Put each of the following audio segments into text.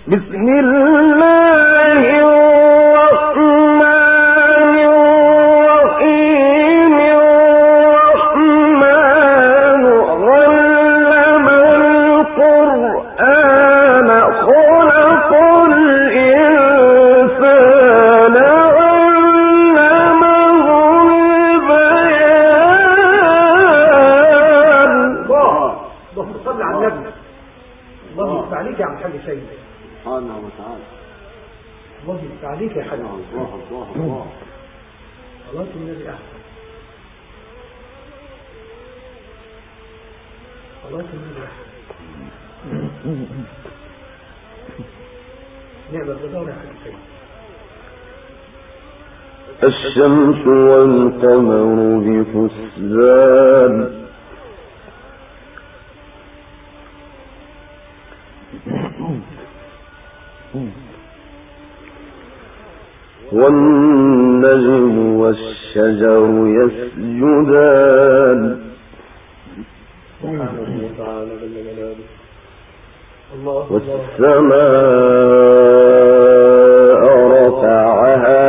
بسم الله الرحمن الرحيم الرحمن علم القرآن خلق الإنسان علمه البيان. اللهم صل على النبي. الله يفتح عليك يا عم حاج سيد سبحانه وتعالى. الله يفتح عليك يا حاج. الله الله الله. صلاة النبي أحسن. صلاة النبي أحسن. نعم الرضا يا حاج سيد. الشمس والقمر بحسبان والنجم والشجر يسجدان والسماء رفعها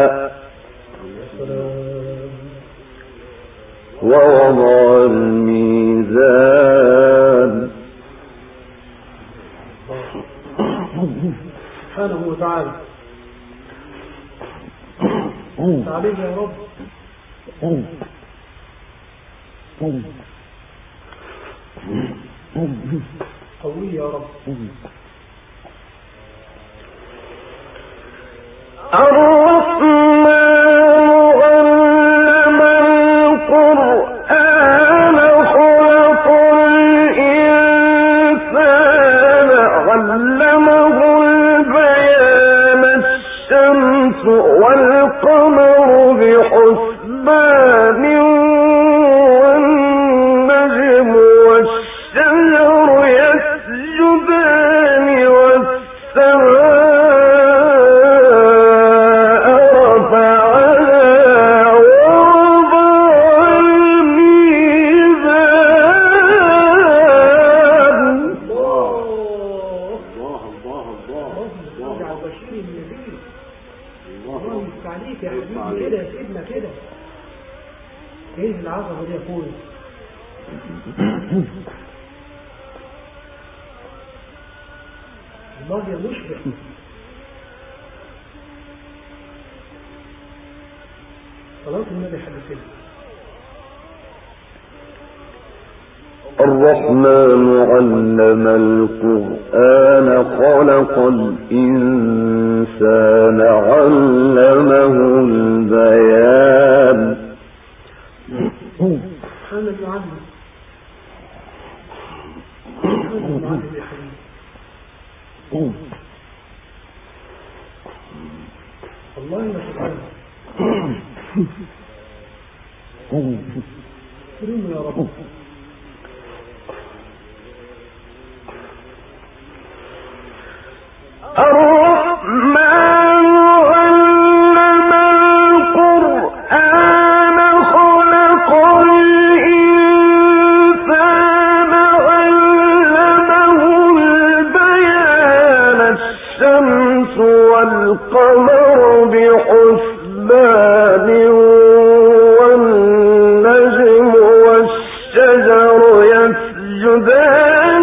ووضع الميزان سبحانه وتعالى. عليك يا رب. قوي يا رب. الرحمن علم القرآن خلق الإنسان علمه البيان. الشمس والقمر بحسبان والنجم والشجر يسجدان والسماء رفعها ووضع الميزان. الله الله الله. على بشير النبي. الله يفتح عليك يا حبيبي كده يا سيدنا كده. ايه العظمه دي يا اخويا؟ الله يا مشبع. صلاة النبي حبيب سيدنا. الرحمن علم القرآن خلق الإنسان علمه البيان. سبحان المعلم. سبحان المعلم يا حبيبي. الله يا سبحانه. كريم يا رب. الرحمن علم القرآن خلق الإنسان علمه البيان. الشمس والقمر بحسبان والنجم والشجر يسجدان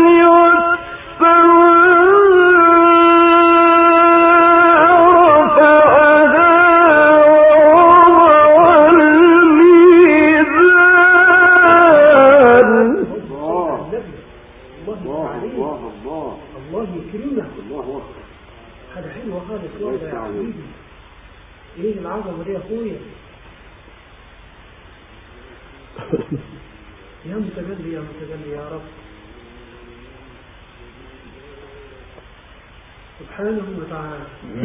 ايه العظمه دي يا اخويا؟ يا متجلي يا متجلي يا رب سبحانه وتعالى.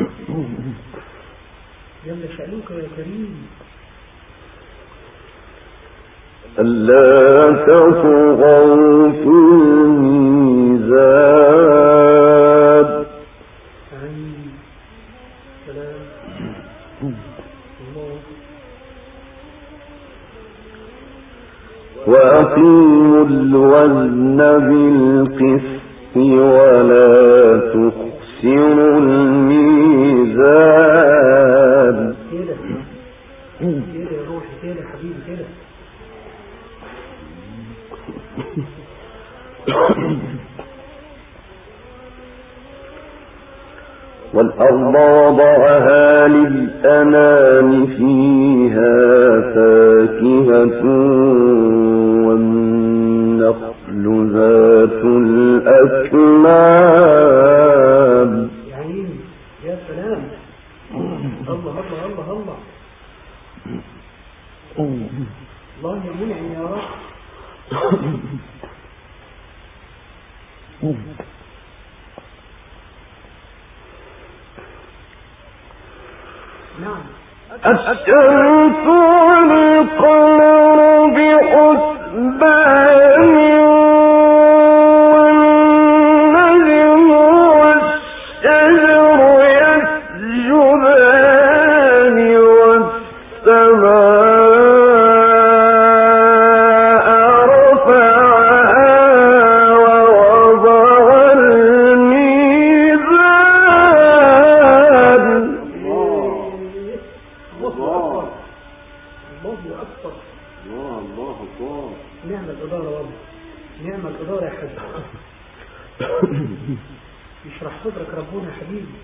جل شأنك يا كريم. ألا تطغوا في الميزان. سلام الله. وأقيموا الوزن بالقسط ولا تخسروا الميزان. كده يا روحي كده حبيبي كده. والأرض وضعها للأنام فيها فاكهة والنخل ذات الأكمام. يعني يا سلام. الله الله الله الله الله يا منعم يا رب. نعم. الشمس والقمر بحسبان والنجم والشجر يسجدان والسماء رفعها ووضع الميزان. نعم الإدارة والله، نعم الإدارة يا حبيبي. يشرح صدرك ربنا يا حبيبي.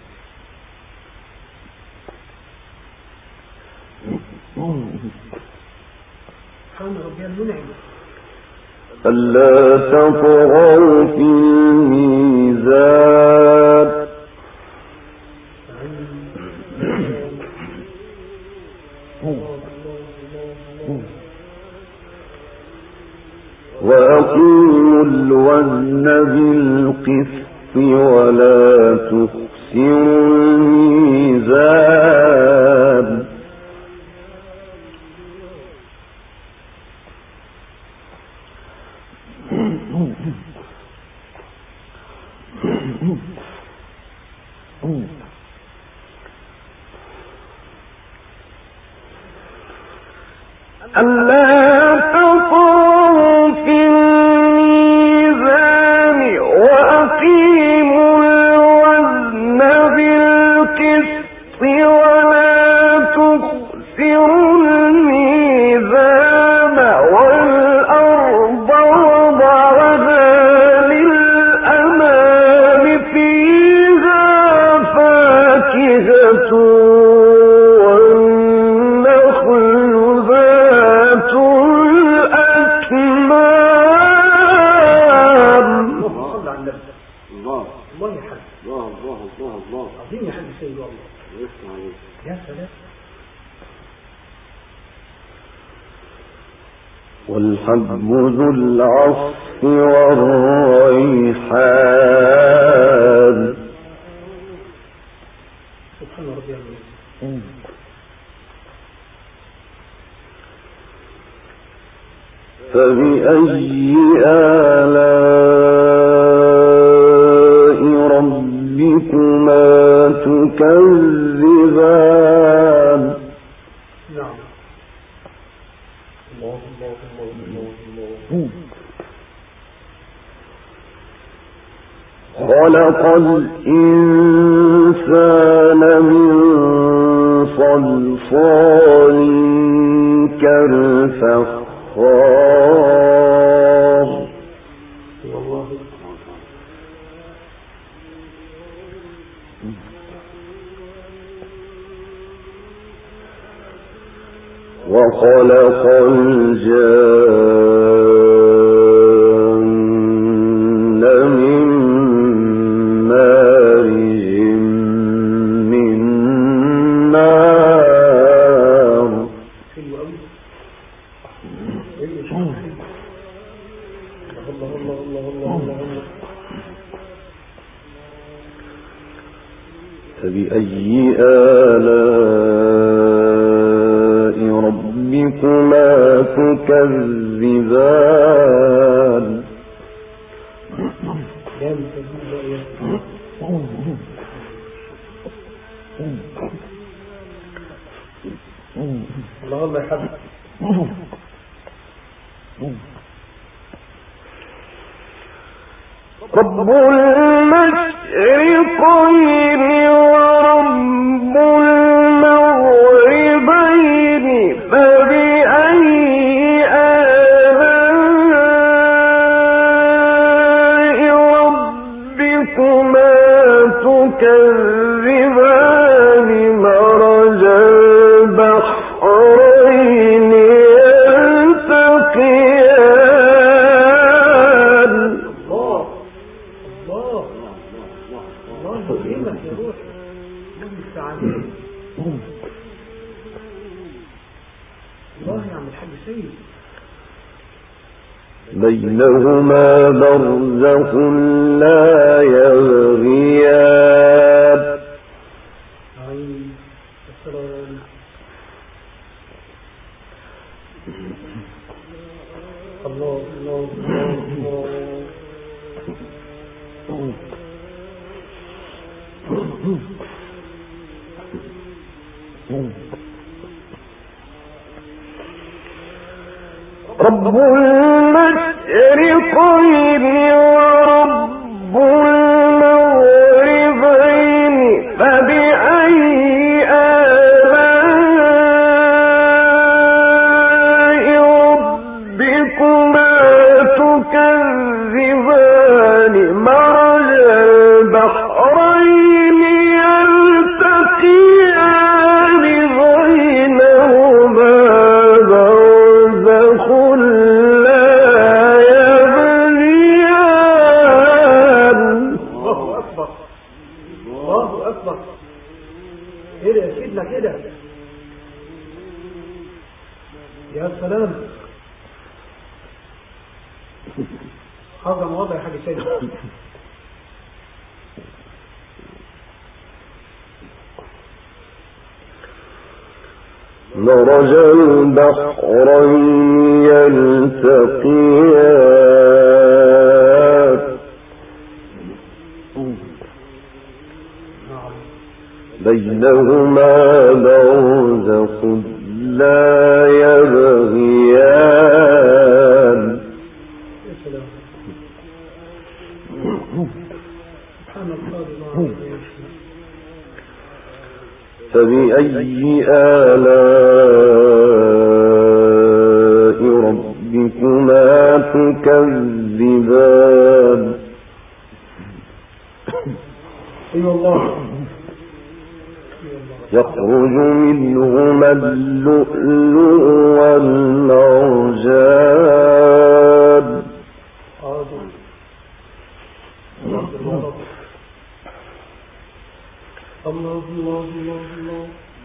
سبحان ربي المنعم. ألا تطغوا في الميزان. وأقيموا الوزن بالقسط ولا تخسروا الميزان. ألا تطغوا في الميزان وأقيموا الوزن بالقسط ولا تخسروا الميزان والأرض وضعها للأنام فيها فاكهة والحب ذو العصف والريحان. سبحان ربي العظيم. فبأي آلاء ربكما تكذبان. نعم. الله الله الله الله. خلق الإنسان من صلصال كالفخار. وخلق الجان من مارج من نار. فبأي آلاء ربكما تكذبان. الله الله يحبك. رب المشرقين تكذبان مرج البحرين يلتقيان. الله الله الله يكرمك يا روحي، الله يستعانك. الله يا عم الحاج سيد. بينهما برزخ لا يبغيان. السلام. الله الله الله رب المشرقين ورب المغربين فبأي آلاء ربكما تكذبان مرج البحرين يلتقيان بينهما برزخ لا يبغيان. الله أكبر الله أكبر. كده يا سيدنا كده يا سلام. عظم وضع يا حاج سيد. مرج البحرين يلتقيان بينهما برزخ لا يبغيان. يا سلام. سبحان الله. فبأي آلاء ربكما تكذبان. اي والله. يخرج منهما اللؤلؤ والمرجان. الله الله الله الله.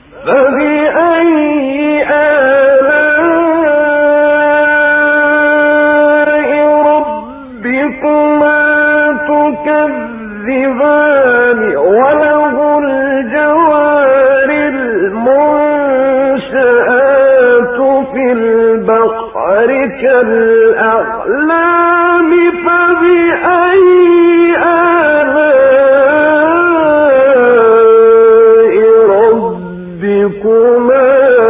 فبأي آلاء ربكما تكذبان وله الجوار المنشآت في البحر كالأعلام. فبأي ربكما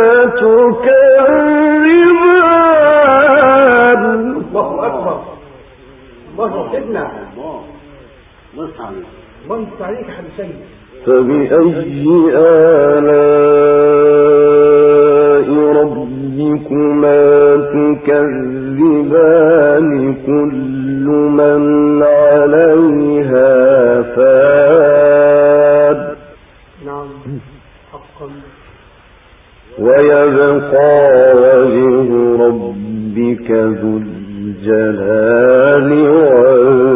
تكذبان. الله أكبر. الله سيدنا. الله يستعانك. الله يستعانك يا حاج سيد. فبأي آلاء ربكما تكذبان كل من عليها فان. نعم حقا. ويبقى وجه ربك ذو الجلال والإكرام.